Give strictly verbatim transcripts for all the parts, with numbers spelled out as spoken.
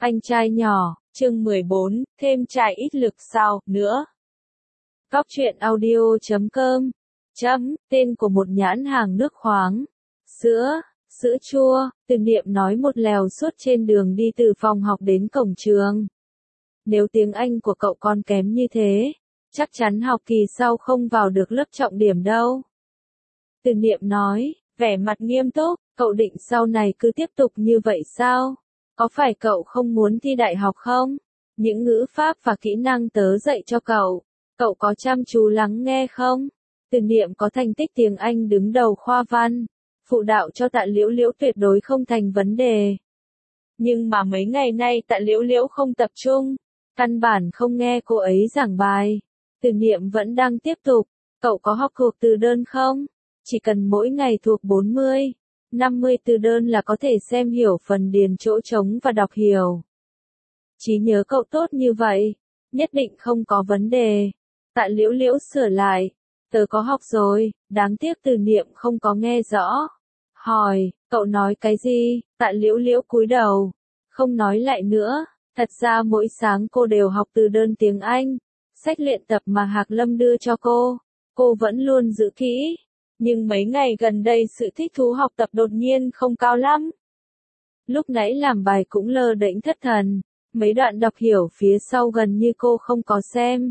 Anh trai nhỏ, chương mười bốn, thêm trai ít lực sau, nữa. Góc truyện audio chấm com, chấm, tên của một nhãn hàng nước khoáng. Sữa, sữa chua, Từ Niệm nói một lèo suốt trên đường đi từ phòng học đến cổng trường. Nếu tiếng Anh của cậu còn kém như thế, chắc chắn học kỳ sau không vào được lớp trọng điểm đâu. Từ Niệm nói, vẻ mặt nghiêm túc, cậu định sau này cứ tiếp tục như vậy sao? Có phải cậu không muốn thi đại học không? Những ngữ pháp và kỹ năng tớ dạy cho cậu, cậu có chăm chú lắng nghe không? Từ Niệm có thành tích tiếng Anh đứng đầu khoa văn, phụ đạo cho Tạ Liễu Liễu tuyệt đối không thành vấn đề. Nhưng mà mấy ngày nay Tạ Liễu Liễu không tập trung, căn bản không nghe cô ấy giảng bài. Từ Niệm vẫn đang tiếp tục, cậu có học thuộc từ đơn không? Chỉ cần mỗi ngày thuộc bốn mươi, năm mươi từ đơn là có thể xem hiểu phần điền chỗ trống và đọc hiểu. Trí nhớ cậu tốt như vậy, nhất định không có vấn đề. Tạ Liễu Liễu sửa lại, tớ có học rồi, đáng tiếc Từ Niệm không có nghe rõ. Hỏi, cậu nói cái gì? Tạ Liễu Liễu cúi đầu, không nói lại nữa. Thật ra mỗi sáng cô đều học từ đơn tiếng Anh, sách luyện tập mà Hạc Lâm đưa cho cô, cô vẫn luôn giữ kỹ. Nhưng mấy ngày gần đây sự thích thú học tập đột nhiên không cao lắm. Lúc nãy làm bài cũng lơ đễnh thất thần, mấy đoạn đọc hiểu phía sau gần như cô không có xem.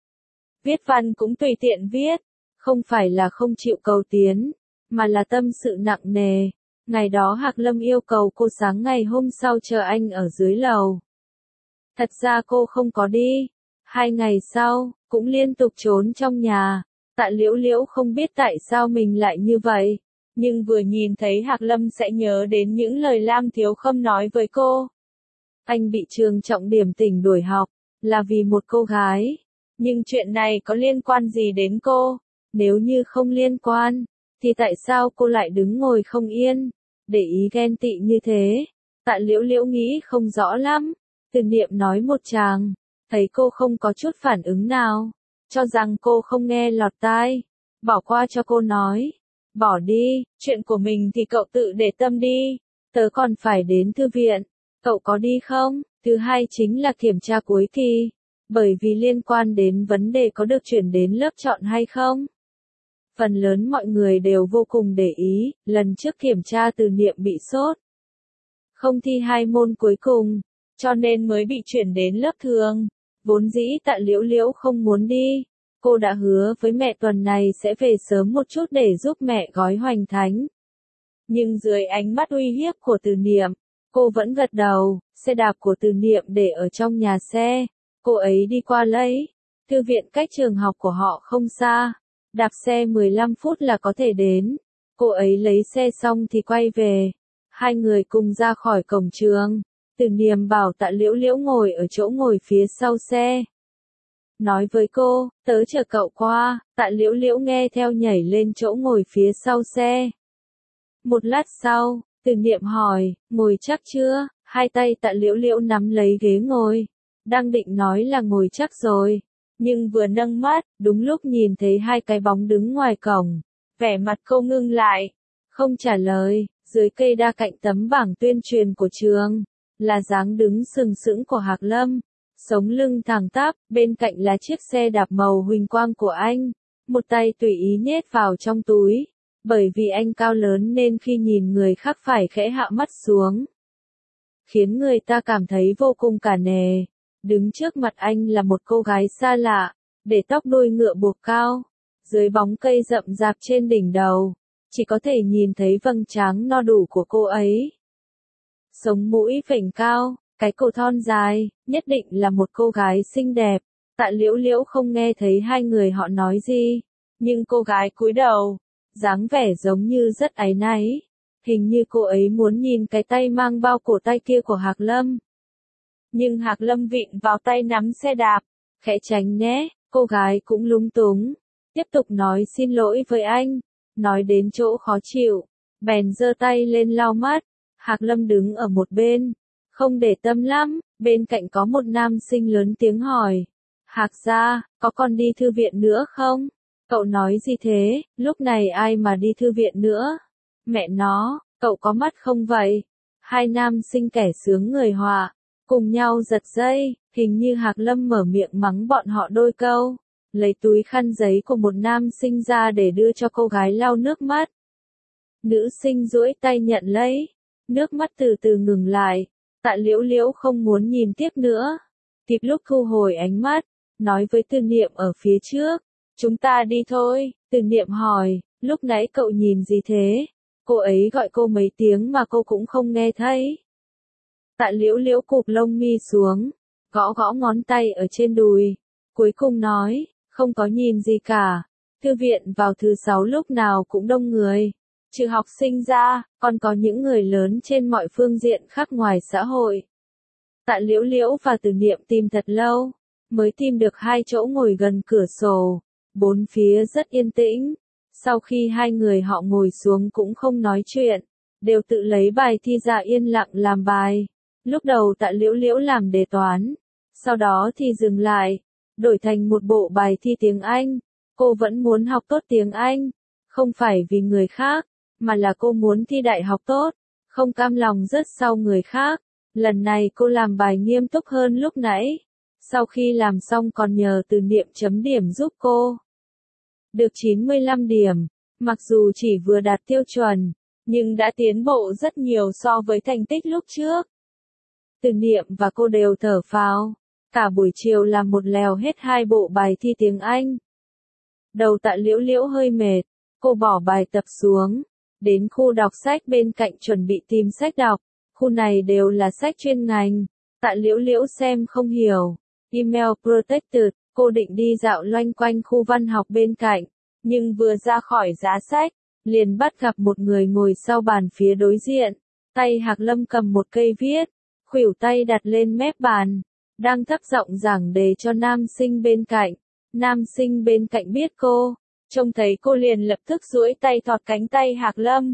Viết văn cũng tùy tiện viết, không phải là không chịu cầu tiến, mà là tâm sự nặng nề. Ngày đó Hạc Lâm yêu cầu cô sáng ngày hôm sau chờ anh ở dưới lầu. Thật ra cô không có đi. Hai ngày sau, cũng liên tục trốn trong nhà. Tạ Liễu Liễu không biết tại sao mình lại như vậy, nhưng vừa nhìn thấy Hạc Lâm sẽ nhớ đến những lời Lam Thiếu Khâm nói với cô. Anh bị trường trọng điểm tỉnh đuổi học, là vì một cô gái. Nhưng chuyện này có liên quan gì đến cô? Nếu như không liên quan, thì tại sao cô lại đứng ngồi không yên, để ý ghen tị như thế? Tạ Liễu Liễu nghĩ không rõ lắm. Từ Niệm nói một tràng, thấy cô không có chút phản ứng nào, cho rằng cô không nghe lọt tai, bỏ qua cho cô nói, bỏ đi, chuyện của mình thì cậu tự để tâm đi, tớ còn phải đến thư viện, cậu có đi không? Thứ hai chính là kiểm tra cuối kỳ, bởi vì liên quan đến vấn đề có được chuyển đến lớp chọn hay không. Phần lớn mọi người đều vô cùng để ý, lần trước kiểm tra Từ Niệm bị sốt, không thi hai môn cuối cùng, cho nên mới bị chuyển đến lớp thường. Vốn dĩ Tạ Liễu Liễu không muốn đi, cô đã hứa với mẹ tuần này sẽ về sớm một chút để giúp mẹ gói hoành thánh. Nhưng dưới ánh mắt uy hiếp của Từ Niệm, cô vẫn gật đầu. Xe đạp của Từ Niệm để ở trong nhà xe, cô ấy đi qua lấy. Thư viện cách trường học của họ không xa, đạp xe mười lăm phút là có thể đến. Cô ấy lấy xe xong thì quay về, hai người cùng ra khỏi cổng trường. Từ Niệm bảo Tạ Liễu Liễu ngồi ở chỗ ngồi phía sau xe. Nói với cô, tớ chờ cậu qua. Tạ Liễu Liễu nghe theo nhảy lên chỗ ngồi phía sau xe. Một lát sau, Từ Niệm hỏi, ngồi chắc chưa? Hai tay Tạ Liễu Liễu nắm lấy ghế ngồi. Đang định nói là ngồi chắc rồi. Nhưng vừa nâng mắt, đúng lúc nhìn thấy hai cái bóng đứng ngoài cổng. Vẻ mặt cô ngưng lại. Không trả lời, dưới cây đa cạnh tấm bảng tuyên truyền của trường, là dáng đứng sừng sững của Hạc Lâm, sống lưng thẳng tắp, bên cạnh là chiếc xe đạp màu huỳnh quang của anh, một tay tùy ý nhét vào trong túi, bởi vì anh cao lớn nên khi nhìn người khác phải khẽ hạ mắt xuống, khiến người ta cảm thấy vô cùng cả nể. Đứng trước mặt anh là một cô gái xa lạ, để tóc đuôi ngựa buộc cao, dưới bóng cây rậm rạp trên đỉnh đầu, chỉ có thể nhìn thấy vầng trán no đủ của cô ấy. Sống mũi phình cao, cái cổ thon dài, nhất định là một cô gái xinh đẹp. Tạ Liễu Liễu không nghe thấy hai người họ nói gì, nhưng cô gái cúi đầu, dáng vẻ giống như rất áy náy. Hình như cô ấy muốn nhìn cái tay mang bao cổ tay kia của Hạc Lâm. Nhưng Hạc Lâm vịn vào tay nắm xe đạp, khẽ tránh né, cô gái cũng lúng túng, tiếp tục nói xin lỗi với anh, nói đến chỗ khó chịu, bèn giơ tay lên lau mắt. Hạc Lâm đứng ở một bên, không để tâm lắm, bên cạnh có một nam sinh lớn tiếng hỏi. Hạc gia, có còn đi thư viện nữa không? Cậu nói gì thế, lúc này ai mà đi thư viện nữa? Mẹ nó, cậu có mắt không vậy? Hai nam sinh kẻ sướng người họa, cùng nhau giật dây, hình như Hạc Lâm mở miệng mắng bọn họ đôi câu, lấy túi khăn giấy của một nam sinh ra để đưa cho cô gái lau nước mắt. Nữ sinh duỗi tay nhận lấy, nước mắt từ từ ngừng lại, Tạ Liễu Liễu không muốn nhìn tiếp nữa, kịp lúc thu hồi ánh mắt, nói với Từ Niệm ở phía trước, chúng ta đi thôi. Từ Niệm hỏi, lúc nãy cậu nhìn gì thế? Cô ấy gọi cô mấy tiếng mà cô cũng không nghe thấy. Tạ Liễu Liễu cụp lông mi xuống, gõ gõ ngón tay ở trên đùi, cuối cùng nói, không có nhìn gì cả. Thư viện vào thứ sáu lúc nào cũng đông người. Trừ học sinh ra, còn có những người lớn trên mọi phương diện khác ngoài xã hội. Tạ Liễu Liễu và Từ Niệm tìm thật lâu, mới tìm được hai chỗ ngồi gần cửa sổ, bốn phía rất yên tĩnh. Sau khi hai người họ ngồi xuống cũng không nói chuyện, đều tự lấy bài thi ra yên lặng làm bài. Lúc đầu Tạ Liễu Liễu làm đề toán, sau đó thì dừng lại, đổi thành một bộ bài thi tiếng Anh. Cô vẫn muốn học tốt tiếng Anh, không phải vì người khác, mà là cô muốn thi đại học tốt, không cam lòng rớt sau người khác. Lần này cô làm bài nghiêm túc hơn lúc nãy. Sau khi làm xong còn nhờ Từ Niệm chấm điểm giúp cô. Được chín mươi lăm điểm, mặc dù chỉ vừa đạt tiêu chuẩn, nhưng đã tiến bộ rất nhiều so với thành tích lúc trước. Từ Niệm và cô đều thở phào, cả buổi chiều làm một lèo hết hai bộ bài thi tiếng Anh. Đầu Tạ Liễu Liễu hơi mệt, cô bỏ bài tập xuống, đến khu đọc sách bên cạnh chuẩn bị tìm sách đọc, khu này đều là sách chuyên ngành. Tạ Liễu Liễu xem không hiểu, email protected, cô định đi dạo loanh quanh khu văn học bên cạnh, nhưng vừa ra khỏi giá sách, liền bắt gặp một người ngồi sau bàn phía đối diện, tay Hạc Lâm cầm một cây viết, khuỷu tay đặt lên mép bàn, đang thấp giọng giảng đề cho nam sinh bên cạnh. Nam sinh bên cạnh biết cô, trông thấy cô liền lập tức duỗi tay thọt cánh tay Hạc Lâm.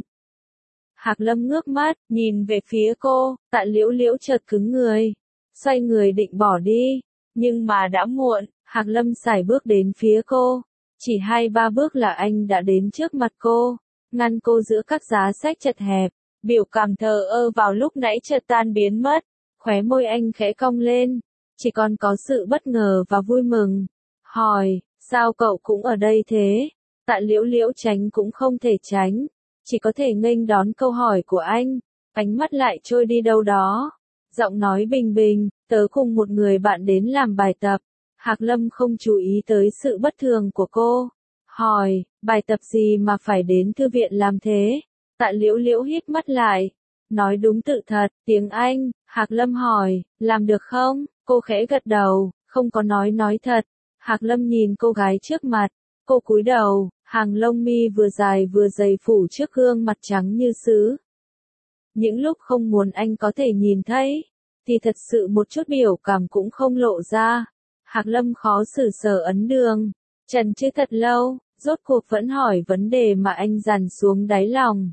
Hạc Lâm ngước mắt, nhìn về phía cô, Tạ Liễu Liễu chợt cứng người, xoay người định bỏ đi, nhưng mà đã muộn. Hạc Lâm sải bước đến phía cô, chỉ hai ba bước là anh đã đến trước mặt cô, ngăn cô giữa các giá sách chật hẹp, biểu cảm thờ ơ vào lúc nãy chợt tan biến mất, khóe môi anh khẽ cong lên, chỉ còn có sự bất ngờ và vui mừng. Hỏi, sao cậu cũng ở đây thế? Tạ Liễu Liễu tránh cũng không thể tránh, chỉ có thể nghênh đón câu hỏi của anh, ánh mắt lại trôi đi đâu đó. Giọng nói bình bình, tớ cùng một người bạn đến làm bài tập. Hạc Lâm không chú ý tới sự bất thường của cô. Hỏi, bài tập gì mà phải đến thư viện làm thế? Tạ Liễu Liễu hít mắt lại. Nói đúng tự thật, tiếng Anh. Hạc Lâm hỏi, làm được không? Cô khẽ gật đầu, không có nói nói thật. Hạc Lâm nhìn cô gái trước mặt. Cô cúi đầu, hàng lông mi vừa dài vừa dày phủ trước gương mặt trắng như sứ. Những lúc không muốn anh có thể nhìn thấy, thì thật sự một chút biểu cảm cũng không lộ ra. Hạc Lâm khó xử sờ ấn đường, trần trừ thật lâu, rốt cuộc vẫn hỏi vấn đề mà anh dằn xuống đáy lòng.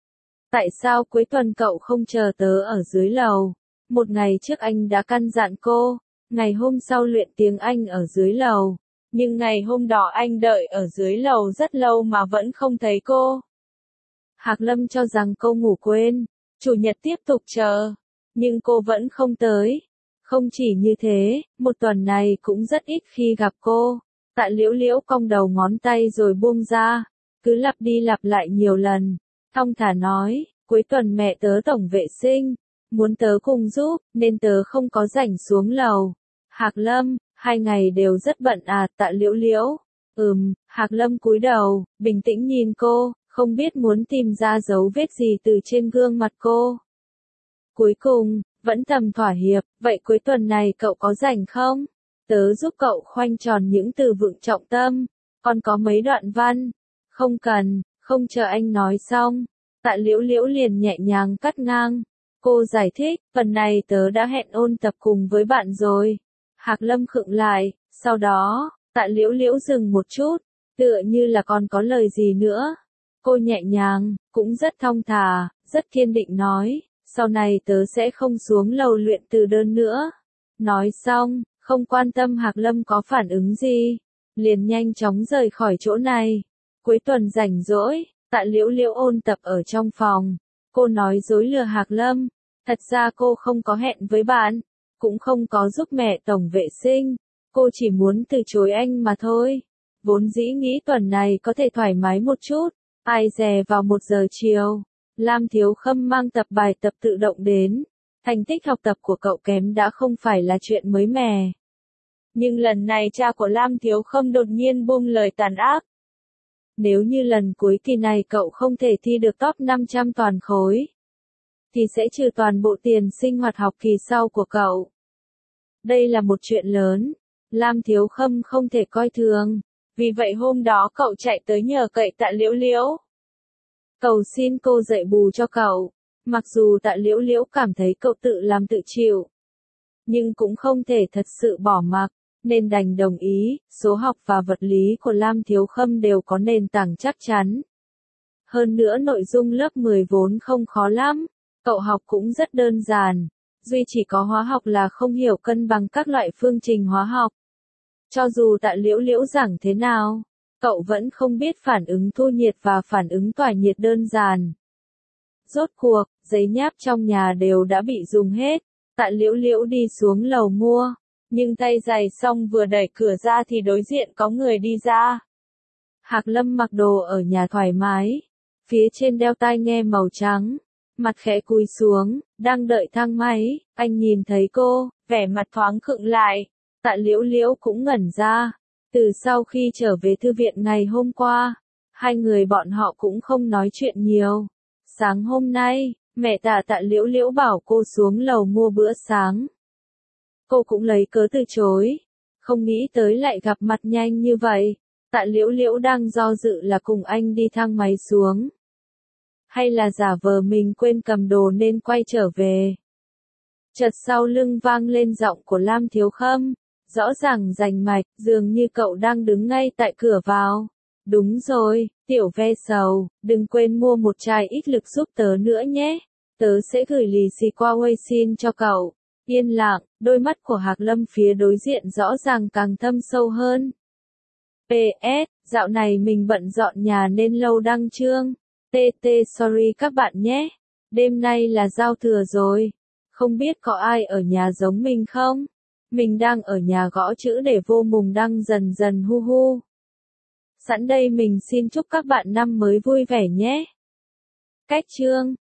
Tại sao cuối tuần cậu không chờ tớ ở dưới lầu? Một ngày trước anh đã căn dặn cô, ngày hôm sau luyện tiếng Anh ở dưới lầu, nhưng ngày hôm đó anh đợi ở dưới lầu rất lâu mà vẫn không thấy cô. Hạc Lâm cho rằng cô ngủ quên, chủ nhật tiếp tục chờ, nhưng cô vẫn không tới. Không chỉ như thế, một tuần này cũng rất ít khi gặp cô. Tạ Liễu Liễu cong đầu ngón tay rồi buông ra, cứ lặp đi lặp lại nhiều lần. Thong thả nói, cuối tuần mẹ tớ tổng vệ sinh, muốn tớ cùng giúp, nên tớ không có rảnh xuống lầu. Hạc Lâm, hai ngày đều rất bận à? Tạ Liễu Liễu. Ừm, Hạc Lâm cúi đầu, bình tĩnh nhìn cô, không biết muốn tìm ra dấu vết gì từ trên gương mặt cô. Cuối cùng, vẫn thầm thỏa hiệp, vậy cuối tuần này cậu có rảnh không? Tớ giúp cậu khoanh tròn những từ vựng trọng tâm, còn có mấy đoạn văn. Không cần, không chờ anh nói xong. Tạ Liễu Liễu liền nhẹ nhàng cắt ngang. Cô giải thích, phần này tớ đã hẹn ôn tập cùng với bạn rồi. Hạc Lâm khựng lại, sau đó, Tạ Liễu Liễu dừng một chút, tựa như là còn có lời gì nữa. Cô nhẹ nhàng, cũng rất thong thả, rất kiên định nói, sau này tớ sẽ không xuống lầu luyện từ đơn nữa. Nói xong, không quan tâm Hạc Lâm có phản ứng gì, liền nhanh chóng rời khỏi chỗ này. Cuối tuần rảnh rỗi, Tạ Liễu Liễu ôn tập ở trong phòng. Cô nói dối lừa Hạc Lâm, thật ra cô không có hẹn với bạn, cũng không có giúp mẹ tổng vệ sinh, cô chỉ muốn từ chối anh mà thôi. Vốn dĩ nghĩ tuần này có thể thoải mái một chút, ai dè vào một giờ chiều, Lam Thiếu Khâm mang tập bài tập tự động đến. Thành tích học tập của cậu kém đã không phải là chuyện mới mẻ. Nhưng lần này cha của Lam Thiếu Khâm đột nhiên buông lời tàn ác. Nếu như lần cuối kỳ này cậu không thể thi được top năm trăm toàn khối, thì sẽ trừ toàn bộ tiền sinh hoạt học kỳ sau của cậu. Đây là một chuyện lớn, Lam Thiếu Khâm không thể coi thường. Vì vậy hôm đó cậu chạy tới nhờ cậy Tạ Liễu Liễu. Cầu xin cô dạy bù cho cậu. Mặc dù Tạ Liễu Liễu cảm thấy cậu tự làm tự chịu, nhưng cũng không thể thật sự bỏ mặc, nên đành đồng ý. Số học và vật lý của Lam Thiếu Khâm đều có nền tảng chắc chắn. Hơn nữa nội dung lớp mười vốn không khó lắm, cậu học cũng rất đơn giản. Duy chỉ có hóa học là không hiểu cân bằng các loại phương trình hóa học. Cho dù Tạ Liễu Liễu giảng thế nào, cậu vẫn không biết phản ứng thu nhiệt và phản ứng tỏa nhiệt đơn giản. Rốt cuộc, giấy nháp trong nhà đều đã bị dùng hết. Tạ Liễu Liễu đi xuống lầu mua, nhưng tay giày xong vừa đẩy cửa ra thì đối diện có người đi ra. Hạc Lâm mặc đồ ở nhà thoải mái, phía trên đeo tai nghe màu trắng, mặt khẽ cúi xuống, đang đợi thang máy. Anh nhìn thấy cô, vẻ mặt thoáng khựng lại. Tạ Liễu Liễu cũng ngẩn ra. Từ sau khi trở về thư viện ngày hôm qua, hai người bọn họ cũng không nói chuyện nhiều. Sáng hôm nay, mẹ Tạ Tạ Liễu Liễu bảo cô xuống lầu mua bữa sáng. Cô cũng lấy cớ từ chối, không nghĩ tới lại gặp mặt nhanh như vậy. Tạ Liễu Liễu đang do dự là cùng anh đi thang máy xuống, hay là giả vờ mình quên cầm đồ nên quay trở về. Chợt sau lưng vang lên giọng của Lam Thiếu Khâm, rõ ràng rành mạch, dường như cậu đang đứng ngay tại cửa vào. Đúng rồi, tiểu ve sầu, đừng quên mua một chai ít lực giúp tớ nữa nhé. Tớ sẽ gửi lì xì qua Weixin cho cậu. Yên lặng, đôi mắt của Hạc Lâm phía đối diện rõ ràng càng thâm sâu hơn. pê ét, dạo này mình bận dọn nhà nên lâu đăng chương. tê tê sorry các bạn nhé. Đêm nay là giao thừa rồi. Không biết có ai ở nhà giống mình không? Mình đang ở nhà gõ chữ để vô mùng đăng dần dần hu hu. Sẵn đây mình xin chúc các bạn năm mới vui vẻ nhé. Cách chương